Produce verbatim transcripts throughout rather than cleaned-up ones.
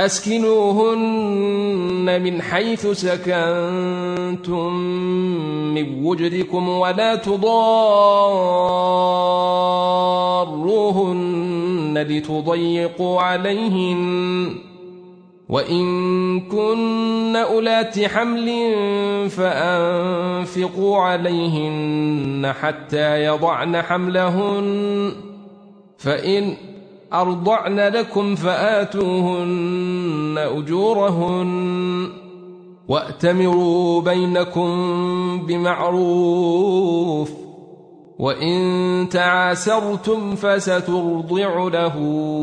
أسكنوهن من حيث سكنتم من وجدكم ولا تضاروهن لتضيقوا عليهن وإن كن أولات حمل فأنفقوا عليهن حتى يضعن حملهن فإن أرضعن لكم فآتوهن أجورهن وأتمروا بينكم بمعروف وإن تعاسرتم فسترضع له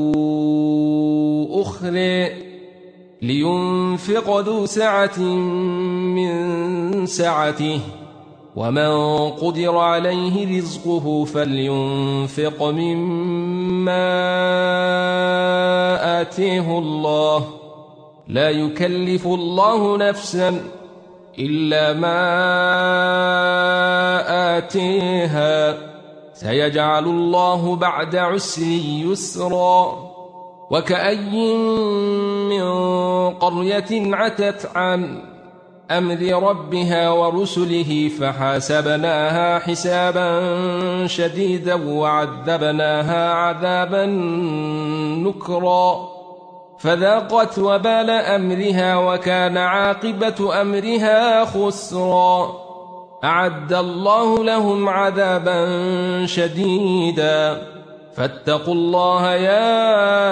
أخرى لينفق ذو سعة من سعته ومن قدر عليه رزقه فلينفق مما آتيه الله لا يكلف الله نفسا إلا ما آتيها سيجعل الله بعد عسر يسرا وكأي من قرية عتت عن أمر ربها ورسله فحاسبناها حسابا شديدا وعذبناها عذابا نكرا فذاقت وبال أمرها وكان عاقبة أمرها خسرا أعد الله لهم عذابا شديدا فاتقوا الله يا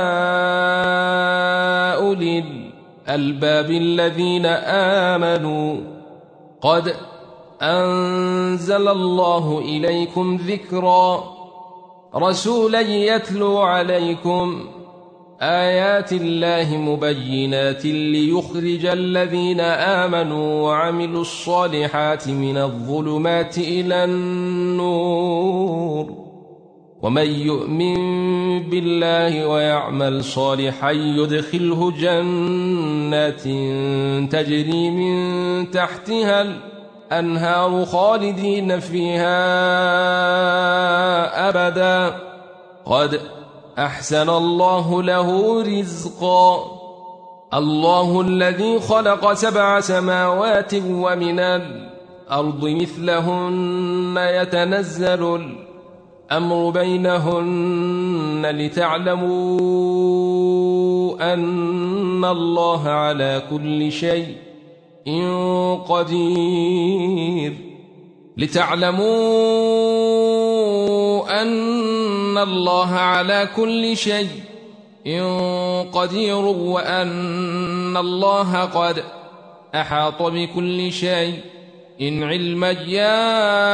أولي الألباب الذين آمنوا قد أنزل الله إليكم ذكرا رسولا يتلو عليكم آيات الله مبينات ليخرج الذين آمنوا وعملوا الصالحات من الظلمات إلى النور ومن يؤمن بالله ويعمل صالحا يدخله جنات تجري من تحتها الأنهار خالدين فيها أبدا قد أحسن الله له رزقا الله الذي خلق سبع سماوات ومن الأرض مثلهن يتنزل الأمر بينهن لتعلموا أن الله على كل شيء قدير لتعلموا أن الله على كل شيء قدير وأن الله قد أحاط بكل شيء إن علما يا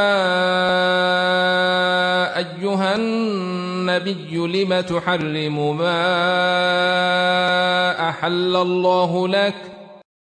أيها النبي لم تحرم ما أحل الله لك